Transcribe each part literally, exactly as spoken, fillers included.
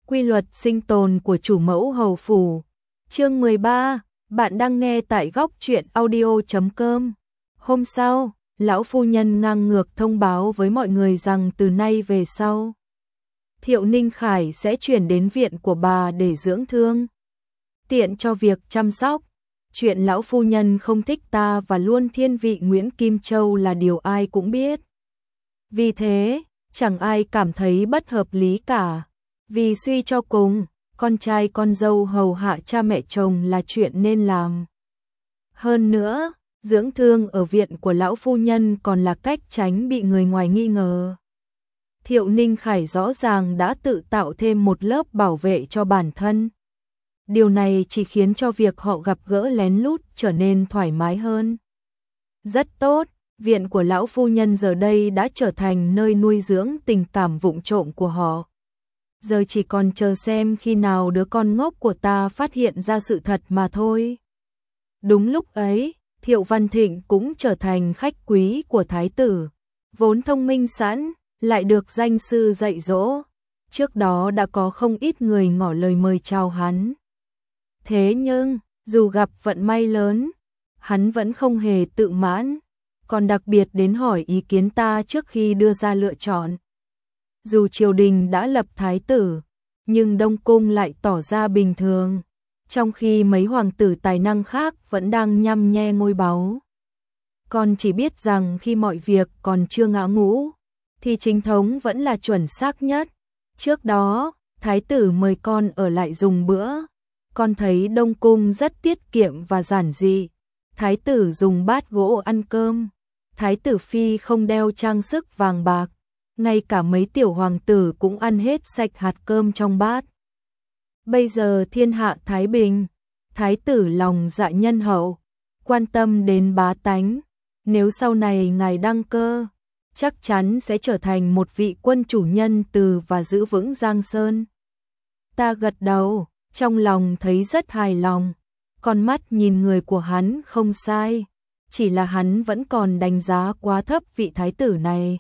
Quy luật sinh tồn của chủ mẫu hầu phủ. Chương mười ba, bạn đang nghe tại góc truyện audio chấm com. Hôm sau, lão phu nhân ngang ngược thông báo với mọi người rằng từ nay về sau, Thiệu Ninh Khải sẽ chuyển đến viện của bà để dưỡng thương, tiện cho việc chăm sóc. Chuyện lão phu nhân không thích ta và luôn thiên vị Nguyễn Kim Châu là điều ai cũng biết. Vì thế, chẳng ai cảm thấy bất hợp lý cả. Vì suy cho cùng, con trai con dâu hầu hạ cha mẹ chồng là chuyện nên làm. Hơn nữa, dưỡng thương ở viện của lão phu nhân còn là cách tránh bị người ngoài nghi ngờ. Thiệu Ninh Khải rõ ràng đã tự tạo thêm một lớp bảo vệ cho bản thân. Điều này chỉ khiến cho việc họ gặp gỡ lén lút trở nên thoải mái hơn. Rất tốt, viện của lão phu nhân giờ đây đã trở thành nơi nuôi dưỡng tình cảm vụng trộm của họ. Giờ chỉ còn chờ xem khi nào đứa con ngốc của ta phát hiện ra sự thật mà thôi. Đúng lúc ấy, Thiệu Văn Thịnh cũng trở thành khách quý của thái tử. Vốn thông minh sẵn, lại được danh sư dạy dỗ. Trước đó đã có không ít người ngỏ lời mời chào hắn. Thế nhưng, dù gặp vận may lớn, hắn vẫn không hề tự mãn, còn đặc biệt đến hỏi ý kiến ta trước khi đưa ra lựa chọn. Dù triều đình đã lập thái tử, nhưng Đông Cung lại tỏ ra bình thường, trong khi mấy hoàng tử tài năng khác vẫn đang nhăm nhe ngôi báu. Con chỉ biết rằng khi mọi việc còn chưa ngã ngũ, thì chính thống vẫn là chuẩn xác nhất. Trước đó, thái tử mời con ở lại dùng bữa. Con thấy Đông Cung rất tiết kiệm và giản dị. Thái tử dùng bát gỗ ăn cơm. Thái tử phi không đeo trang sức vàng bạc. Ngay cả mấy tiểu hoàng tử cũng ăn hết sạch hạt cơm trong bát. Bây giờ thiên hạ thái bình, thái tử lòng dạ nhân hậu, quan tâm đến bá tánh. Nếu sau này ngài đăng cơ, chắc chắn sẽ trở thành một vị quân chủ nhân từ và giữ vững Giang Sơn. Ta gật đầu, trong lòng thấy rất hài lòng. Con mắt nhìn người của hắn không sai, chỉ là hắn vẫn còn đánh giá quá thấp vị thái tử này.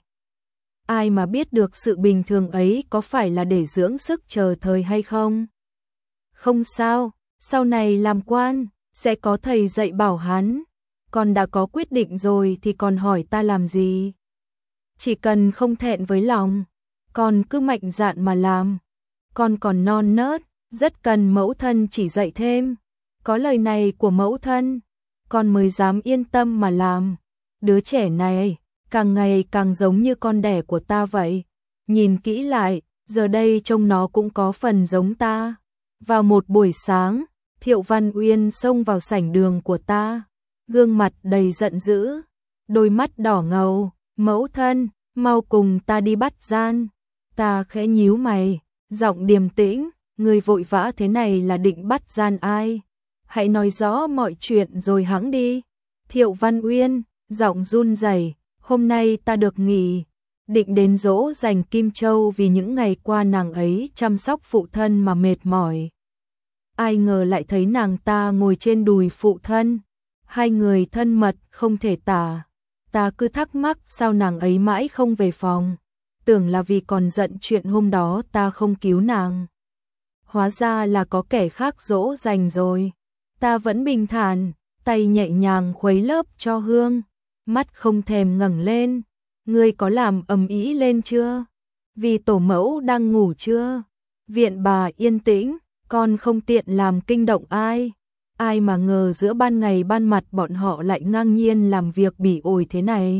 Ai mà biết được sự bình thường ấy có phải là để dưỡng sức chờ thời hay không? Không sao, sau này làm quan, sẽ có thầy dạy bảo hắn. Con đã có quyết định rồi thì còn hỏi ta làm gì? Chỉ cần không thẹn với lòng, con cứ mạnh dạn mà làm. Con còn non nớt, rất cần mẫu thân chỉ dạy thêm. Có lời này của mẫu thân, con mới dám yên tâm mà làm. Đứa trẻ này càng ngày càng giống như con đẻ của ta vậy. Nhìn kỹ lại, giờ đây trông nó cũng có phần giống ta. Vào một buổi sáng, Thiệu Văn Uyên xông vào sảnh đường của ta, gương mặt đầy giận dữ, đôi mắt đỏ ngầu. Mẫu thân, mau cùng ta đi bắt gian. Ta khẽ nhíu mày, giọng điềm tĩnh, người vội vã thế này là định bắt gian ai? Hãy nói rõ mọi chuyện rồi hẵng đi. Thiệu Văn Uyên, giọng run rẩy, hôm nay ta được nghỉ, định đến dỗ dành Kim Châu vì những ngày qua nàng ấy chăm sóc phụ thân mà mệt mỏi. Ai ngờ lại thấy nàng ta ngồi trên đùi phụ thân, hai người thân mật không thể tả. Ta cứ thắc mắc sao nàng ấy mãi không về phòng, tưởng là vì còn giận chuyện hôm đó ta không cứu nàng. Hóa ra là có kẻ khác dỗ dành rồi. Ta vẫn bình thản, tay nhẹ nhàng khuấy lớp cho hương, mắt không thèm ngẩng lên. Ngươi có làm ầm ĩ lên chưa? Vì tổ mẫu đang ngủ chưa? Viện bà yên tĩnh, con không tiện làm kinh động ai. Ai mà ngờ giữa ban ngày ban mặt bọn họ lại ngang nhiên làm việc bỉ ổi thế này.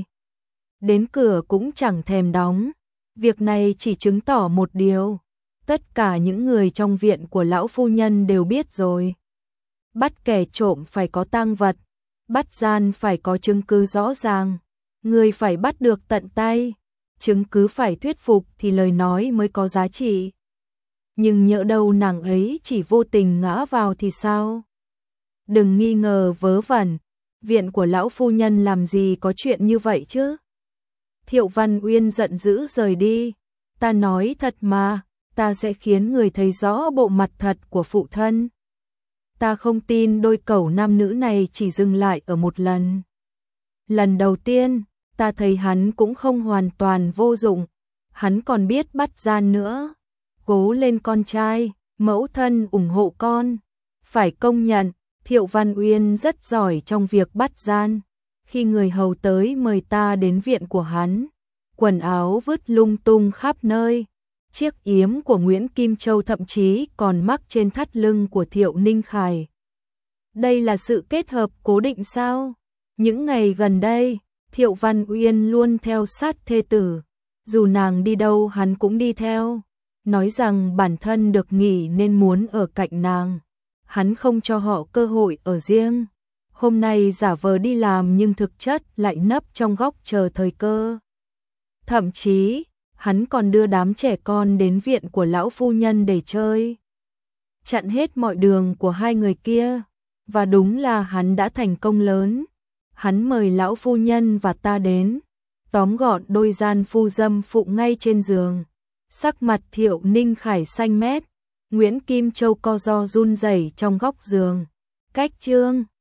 Đến cửa cũng chẳng thèm đóng. Việc này chỉ chứng tỏ một điều. Tất cả những người trong viện của lão phu nhân đều biết rồi. Bắt kẻ trộm phải có tang vật. Bắt gian phải có chứng cứ rõ ràng. Người phải bắt được tận tay. Chứng cứ phải thuyết phục thì lời nói mới có giá trị. Nhưng nhỡ đâu nàng ấy chỉ vô tình ngã vào thì sao? Đừng nghi ngờ vớ vẩn, viện của lão phu nhân làm gì có chuyện như vậy chứ? Thiệu Văn Uyên giận dữ rời đi. Ta nói thật mà, ta sẽ khiến người thấy rõ bộ mặt thật của phụ thân. Ta không tin đôi cẩu nam nữ này chỉ dừng lại ở một lần. Lần đầu tiên, ta thấy hắn cũng không hoàn toàn vô dụng, hắn còn biết bắt gian nữa. cố lên con trai, mẫu thân ủng hộ con. Phải công nhận, Thiệu Văn Uyên rất giỏi trong việc bắt gian. Khi người hầu tới mời ta đến viện của hắn, quần áo vứt lung tung khắp nơi. Chiếc yếm của Nguyễn Kim Châu thậm chí còn mắc trên thắt lưng của Thiệu Ninh Khải. Đây là sự kết hợp cố định sao? Những ngày gần đây, Thiệu Văn Uyên luôn theo sát thê tử. Dù nàng đi đâu hắn cũng đi theo. Nói rằng bản thân được nghỉ nên muốn ở cạnh nàng. Hắn không cho họ cơ hội ở riêng. Hôm nay giả vờ đi làm nhưng thực chất lại nấp trong góc chờ thời cơ. Thậm chí, hắn còn đưa đám trẻ con đến viện của lão phu nhân để chơi. Chặn hết mọi đường của hai người kia. Và đúng là hắn đã thành công lớn. Hắn mời lão phu nhân và ta đến. Tóm gọn đôi gian phu dâm phụ ngay trên giường. Sắc mặt Thiệu Ninh Khải xanh mét. Nguyễn Kim Châu co ro run rẩy trong góc giường. Cách chương